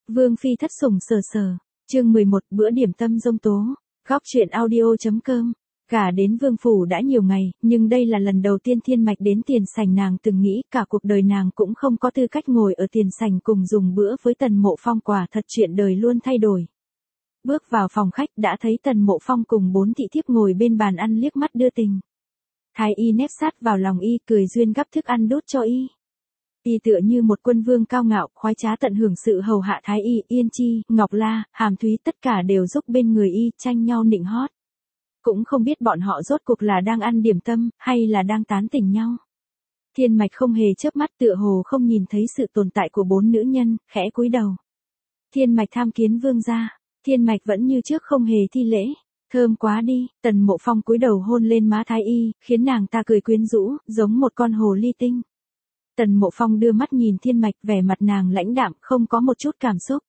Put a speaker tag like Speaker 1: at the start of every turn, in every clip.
Speaker 1: Vương phi thất sủng sờ sờ, chương 11 bữa điểm tâm dông tố, góc truyện audio.com. Cả đến vương phủ đã nhiều ngày, nhưng đây là lần đầu tiên Thiên Mạch đến tiền sảnh. Nàng từng nghĩ cả cuộc đời nàng cũng không có tư cách ngồi ở tiền sảnh cùng dùng bữa với Tần Mộ Phong, quả thật chuyện đời luôn thay đổi. Bước vào phòng khách đã thấy Tần Mộ Phong cùng 4 thị thiếp ngồi bên bàn ăn liếc mắt đưa tình. Thái y nép sát vào lòng y, cười duyên gắp thức ăn đút cho y. Y tựa như một quân vương cao ngạo, khoái trá tận hưởng sự hầu hạ Thái y. Yên Chi, Ngọc La, Hàm Thúy tất cả đều giúp bên người y, tranh nhau nịnh hót. Cũng không biết bọn họ rốt cuộc là đang ăn điểm tâm, hay là đang tán tỉnh nhau. Thiên Mạch không hề chớp mắt, tựa hồ không nhìn thấy sự tồn tại của 4 nữ nhân, khẽ cúi đầu. Thiên Mạch tham kiến vương gia. Thiên Mạch vẫn như trước không hề thi lễ. Thơm quá đi. Tần Mộ Phong cúi đầu hôn lên má Thái y, khiến nàng ta cười quyến rũ, giống một con hồ ly tinh. Tần Mộ Phong đưa mắt nhìn Thiên Mạch, vẻ mặt nàng lãnh đạm, không có một chút cảm xúc.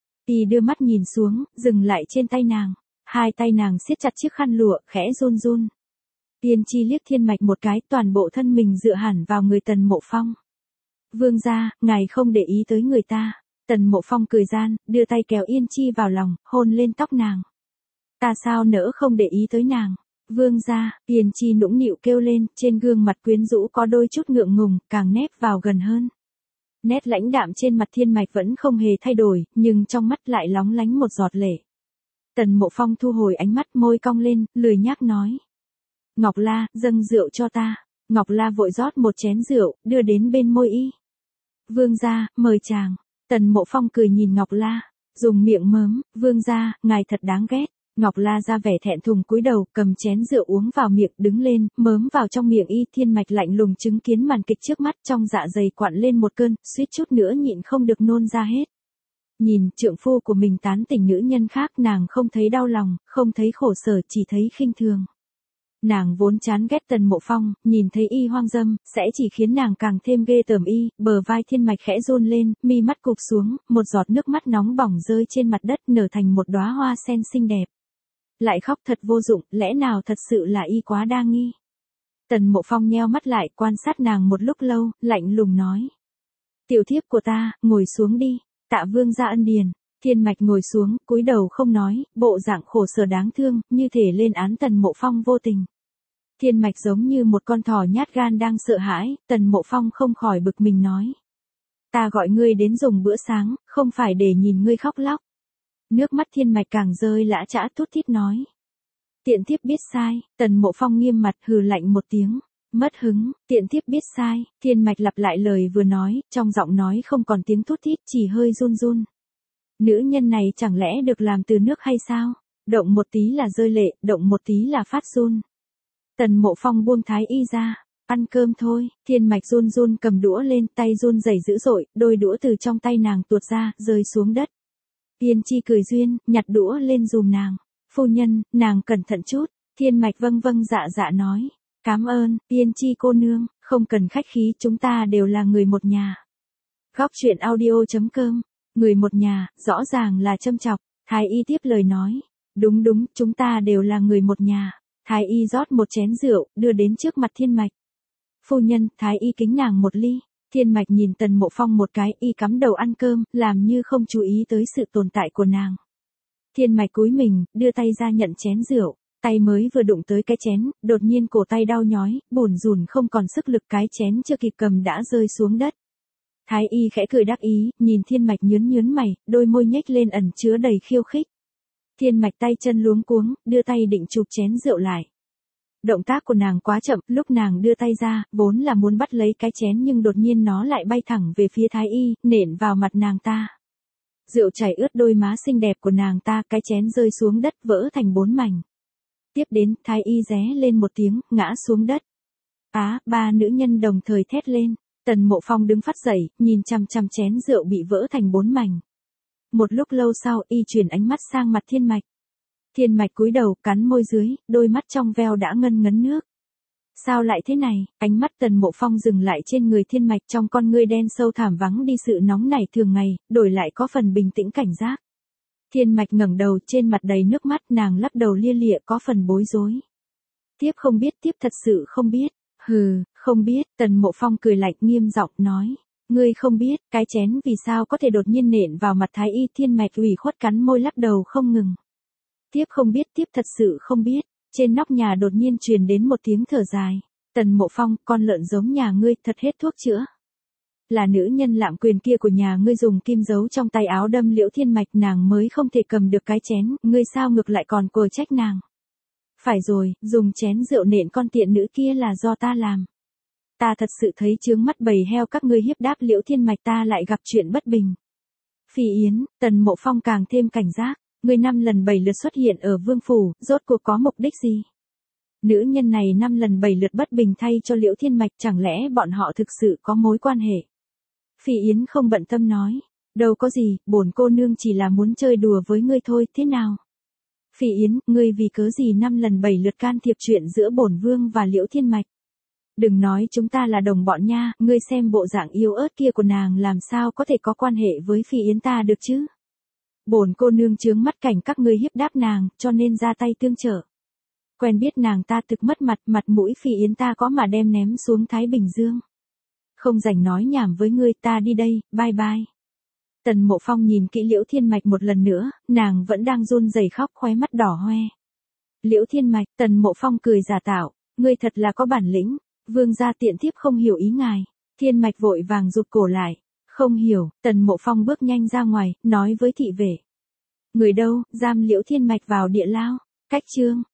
Speaker 1: Y đưa mắt nhìn xuống, dừng lại trên tay nàng. Hai tay nàng siết chặt chiếc khăn lụa, khẽ run run. Yên Chi liếc Thiên Mạch một cái, toàn bộ thân mình dựa hẳn vào người Tần Mộ Phong. Vương gia, ngài không để ý tới người ta. Tần Mộ Phong cười gian, đưa tay kéo Yên Chi vào lòng, hôn lên tóc nàng. Ta sao nỡ không để ý tới nàng. Vương gia, Yên Chi nũng nịu kêu lên, trên gương mặt quyến rũ có đôi chút ngượng ngùng, càng nép vào gần hơn. Nét lãnh đạm trên mặt Thiên Mạch vẫn không hề thay đổi, nhưng trong mắt lại lóng lánh một giọt lệ. Tần Mộ Phong thu hồi ánh mắt, môi cong lên, lười nhác nói. Ngọc La, dâng rượu cho ta. Ngọc La vội rót một chén rượu, đưa đến bên môi y. Vương gia, mời chàng. Tần Mộ Phong cười nhìn Ngọc La, dùng miệng mớm, vương gia, ngài thật đáng ghét. Ngọc La ra vẻ thẹn thùng cúi đầu, cầm chén rượu uống vào miệng, đứng lên, mớm vào trong miệng y. Thiên Mạch lạnh lùng chứng kiến màn kịch trước mắt, trong dạ dày quặn lên một cơn, suýt chút nữa nhịn không được nôn ra hết. Nhìn trượng phu của mình tán tỉnh nữ nhân khác, nàng không thấy đau lòng, không thấy khổ sở, chỉ thấy khinh thường. Nàng vốn chán ghét Tần Mộ Phong, nhìn thấy y hoang dâm, sẽ chỉ khiến nàng càng thêm ghê tởm y. Bờ vai Thiên Mạch khẽ run lên, mi mắt cụp xuống, một giọt nước mắt nóng bỏng rơi trên mặt đất, nở thành một đóa hoa sen xinh đẹp. Lại khóc thật vô dụng, lẽ nào thật sự là y quá đa nghi. Tần Mộ Phong nheo mắt lại, quan sát nàng một lúc lâu, lạnh lùng nói. Tiểu thiếp của ta, ngồi xuống đi. Tạ vương gia ân điền. Thiên Mạch ngồi xuống, cúi đầu không nói, bộ dạng khổ sở đáng thương, như thể lên án Tần Mộ Phong vô tình. Thiên Mạch giống như một con thỏ nhát gan đang sợ hãi. Tần Mộ Phong không khỏi bực mình nói. Ta gọi ngươi đến dùng bữa sáng, không phải để nhìn ngươi khóc lóc. Nước mắt Thiên Mạch càng rơi lã chã, thút thít nói. Tiện thiếp biết sai. Tần Mộ Phong nghiêm mặt, hừ lạnh một tiếng. Mất hứng, tiện thiếp biết sai. Thiên Mạch lặp lại lời vừa nói, trong giọng nói không còn tiếng thút thít, chỉ hơi run run. Nữ nhân này chẳng lẽ được làm từ nước hay sao? Động một tí là rơi lệ, động một tí là phát run. Tần Mộ Phong buông Thái y ra. Ăn cơm thôi. Thiên Mạch run run cầm đũa lên, tay run rẩy dữ dội, đôi đũa từ trong tay nàng tuột ra, rơi xuống đất. Yên Chi cười duyên, nhặt đũa lên giùm nàng. Phu nhân, nàng cẩn thận chút. Thiên Mạch vâng vâng dạ dạ nói. Cảm ơn, Yên Chi cô nương, không cần khách khí, chúng ta đều là người một nhà. Góc truyện audio.com. Người một nhà, rõ ràng là châm chọc. Thái y tiếp lời nói. Đúng đúng, chúng ta đều là người một nhà. Thái y rót một chén rượu, đưa đến trước mặt Thiên Mạch. Phu nhân, Thái y kính nàng một ly. Thiên Mạch nhìn Tần Mộ Phong một cái, y cắm đầu ăn cơm, làm như không chú ý tới sự tồn tại của nàng. Thiên Mạch cúi mình, đưa tay ra nhận chén rượu. Tay mới vừa đụng tới cái chén, đột nhiên cổ tay đau nhói, bủn rủn không còn sức lực, cái chén chưa kịp cầm đã rơi xuống đất. Thái y khẽ cười đắc ý, nhìn Thiên Mạch nhướng nhướng mày, đôi môi nhếch lên ẩn chứa đầy khiêu khích. Thiên Mạch tay chân luống cuống, đưa tay định chụp chén rượu lại. Động tác của nàng quá chậm, lúc nàng đưa tay ra, vốn là muốn bắt lấy cái chén nhưng đột nhiên nó lại bay thẳng về phía Thái y, nện vào mặt nàng ta. Rượu chảy ướt đôi má xinh đẹp của nàng ta, cái chén rơi xuống đất vỡ thành 4 mảnh. Tiếp đến, Thái y ré lên một tiếng, ngã xuống đất. Ba nữ nhân đồng thời thét lên. Tần Mộ Phong đứng phát dậy, nhìn chằm chằm chén rượu bị vỡ thành 4 mảnh. Một lúc lâu sau, y chuyển ánh mắt sang mặt Thiên Mạch. Thiên Mạch cúi đầu, cắn môi dưới, đôi mắt trong veo đã ngân ngấn nước. Sao lại thế này? Ánh mắt Tần Mộ Phong dừng lại trên người Thiên Mạch, trong con ngươi đen sâu thẳm vắng đi sự nóng nảy thường ngày, đổi lại có phần bình tĩnh cảnh giác. Thiên Mạch ngẩng đầu, trên mặt đầy nước mắt, nàng lắc đầu lia lịa, có phần bối rối. Tiếp không biết, tiếp thật sự không biết. Hừ, không biết. Tần Mộ Phong cười lạnh nghiêm giọng nói. Ngươi không biết, cái chén vì sao có thể đột nhiên nện vào mặt Thái Y Thiên Mạch ủy khuất cắn môi lắc đầu không ngừng. Tiếp không biết, tiếp thật sự không biết. Trên nóc nhà đột nhiên truyền đến một tiếng thở dài. Tần Mộ Phong, con lợn giống nhà ngươi, thật hết thuốc chữa. Là nữ nhân lạm quyền kia của nhà ngươi dùng kim giấu trong tay áo đâm Liễu Thiên Mạch nàng mới không thể cầm được cái chén, ngươi sao ngược lại còn quờ trách nàng. Phải rồi, dùng chén rượu nện con tiện nữ kia là do ta làm. Ta thật sự thấy chướng mắt bầy heo các ngươi hiếp đáp Liễu Thiên Mạch ta lại gặp chuyện bất bình. Phi Yến, Tần Mộ Phong càng thêm cảnh giác, ngươi 5 lần 7 lượt xuất hiện ở vương phủ, rốt cuộc có mục đích gì? Nữ nhân này 5 lần 7 lượt bất bình thay cho Liễu Thiên Mạch chẳng lẽ bọn họ thực sự có mối quan hệ? Phi Yến không bận tâm nói, đâu có gì, bổn cô nương chỉ là muốn chơi đùa với ngươi thôi, thế nào? Phi Yến, ngươi vì cớ gì 5 lần 7 lượt can thiệp chuyện giữa bổn vương và Liễu Thiên Mạch? Đừng nói chúng ta là đồng bọn nha, ngươi xem bộ dạng yếu ớt kia của nàng làm sao có thể có quan hệ với Phi Yến ta được chứ? Bổn cô nương chướng mắt cảnh các ngươi hiếp đáp nàng, cho nên ra tay tương trợ. Quen biết nàng ta thực mất mặt mũi Phi Yến ta có mà đem ném xuống Thái Bình Dương. Không rảnh nói nhảm với ngươi, ta đi đây, bye bye. Tần Mộ Phong nhìn kỹ Liễu Thiên Mạch một lần nữa, nàng vẫn đang run rẩy khóc khóe mắt đỏ hoe. Liễu Thiên Mạch, Tần Mộ Phong cười giả tạo, ngươi thật là có bản lĩnh, vương gia tiện thiếp không hiểu ý ngài. Thiên Mạch vội vàng rụt cổ lại, không hiểu, Tần Mộ Phong bước nhanh ra ngoài, nói với thị vệ. Người đâu, giam Liễu Thiên Mạch vào địa lao, cách chương.